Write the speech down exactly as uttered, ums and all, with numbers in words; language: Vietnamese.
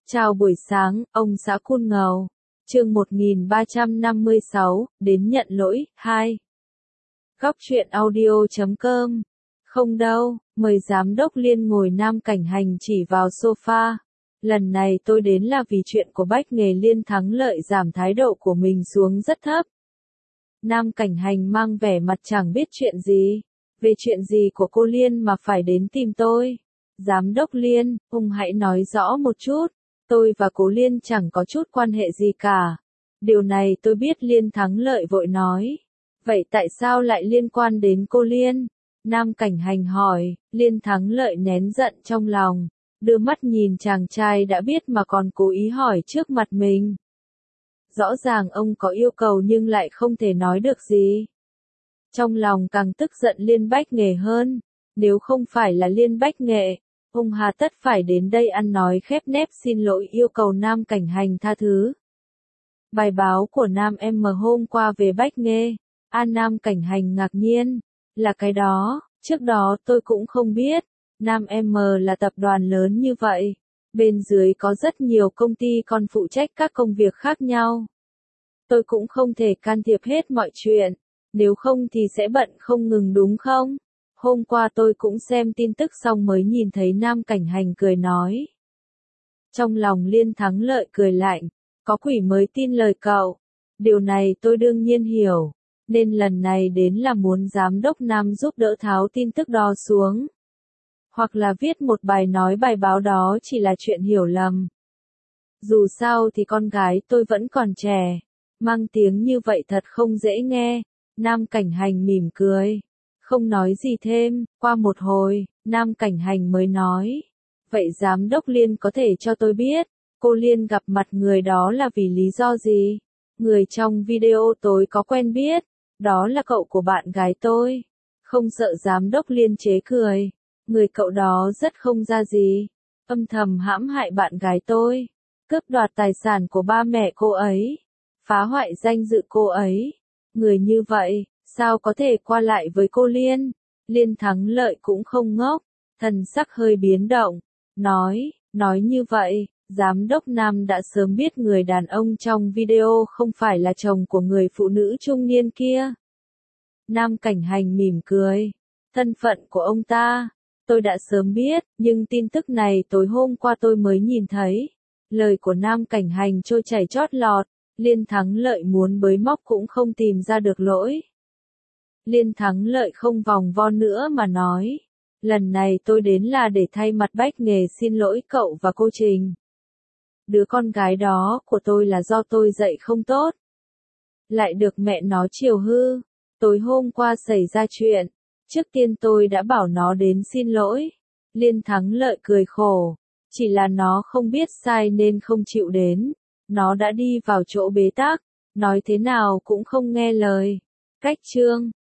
Chào buổi sáng, ông xã Cun Ngầu. Chương một nghìn ba trăm năm mươi sáu, đến nhận lỗi, hai. Góc truyện audio chấm com. Không đâu, mời giám đốc Liên ngồi Nam Cảnh Hành chỉ vào sofa. Lần này tôi đến là vì chuyện của Bách Nghề Liên thắng lợi giảm thái độ của mình xuống rất thấp. Nam Cảnh Hành mang vẻ mặt chẳng biết chuyện gì. Về chuyện gì của cô Liên mà phải đến tìm tôi? Giám đốc Liên, ông hãy nói rõ một chút. Tôi và cô Liên chẳng có chút quan hệ gì cả. Điều này tôi biết. Liên thắng lợi vội nói. Vậy tại sao lại liên quan đến cô Liên? Nam Cảnh Hành hỏi. Liên thắng lợi nén giận trong lòng, đưa mắt nhìn chàng trai đã biết mà còn cố ý hỏi trước mặt mình. Rõ ràng ông có yêu cầu nhưng lại không thể nói được gì. Trong lòng càng tức giận Liên Bách Nghệ hơn. Nếu không phải là Liên Bách Nghệ, ông hà tất phải đến đây ăn nói khép nép xin lỗi yêu cầu Nam Cảnh Hành tha thứ. Bài báo của Nam em hôm qua về Bách Nghê. An Nam Cảnh Hành ngạc nhiên. Là cái đó, trước đó tôi cũng không biết. Nam em là tập đoàn lớn như vậy. Bên dưới có rất nhiều công ty còn phụ trách các công việc khác nhau. Tôi cũng không thể can thiệp hết mọi chuyện. Nếu không thì sẽ bận không ngừng đúng không? Hôm qua tôi cũng xem tin tức xong mới nhìn thấy Nam Cảnh Hành cười nói. Trong lòng Liên thắng lợi cười lạnh. Có quỷ mới tin lời cậu. Điều này tôi đương nhiên hiểu. Nên lần này đến là muốn giám đốc Nam giúp đỡ tháo tin tức đó xuống. Hoặc là viết một bài nói bài báo đó chỉ là chuyện hiểu lầm. Dù sao thì con gái tôi vẫn còn trẻ. Mang tiếng như vậy thật không dễ nghe. Nam Cảnh Hành mỉm cười. Không nói gì thêm. Qua một hồi, Nam Cảnh Hành mới nói. Vậy giám đốc Liên có thể cho tôi biết, cô Liên gặp mặt người đó là vì lý do gì? Người trong video tôi có quen biết. Đó là cậu của bạn gái tôi. Không sợ giám đốc Liên chế cười. Người cậu đó rất không ra gì. Âm thầm hãm hại bạn gái tôi. Cướp đoạt tài sản của ba mẹ cô ấy. Phá hoại danh dự cô ấy. Người như vậy, sao có thể qua lại với cô Liên? Liên thắng lợi cũng không ngốc. Thần sắc hơi biến động. Nói, nói như vậy, giám đốc Nam đã sớm biết người đàn ông trong video không phải là chồng của người phụ nữ trung niên kia. Nam Cảnh Hành mỉm cười. Thân phận của ông ta, tôi đã sớm biết, nhưng tin tức này tối hôm qua tôi mới nhìn thấy. Lời của Nam Cảnh Hành trôi chảy chót lọt. Liên thắng lợi muốn bới móc cũng không tìm ra được lỗi. Liên thắng lợi không vòng vo nữa mà nói. Lần này tôi đến là để thay mặt Bách Nghề xin lỗi cậu và cô Trình. Đứa con gái đó của tôi là do tôi dạy không tốt. Lại được mẹ nó chiều hư. Tối hôm qua xảy ra chuyện. Trước tiên tôi đã bảo nó đến xin lỗi. Liên thắng lợi cười khổ. Chỉ là nó không biết sai nên không chịu đến. Nó đã đi vào chỗ bế tắc. Nói thế nào cũng không nghe lời. Cách chương.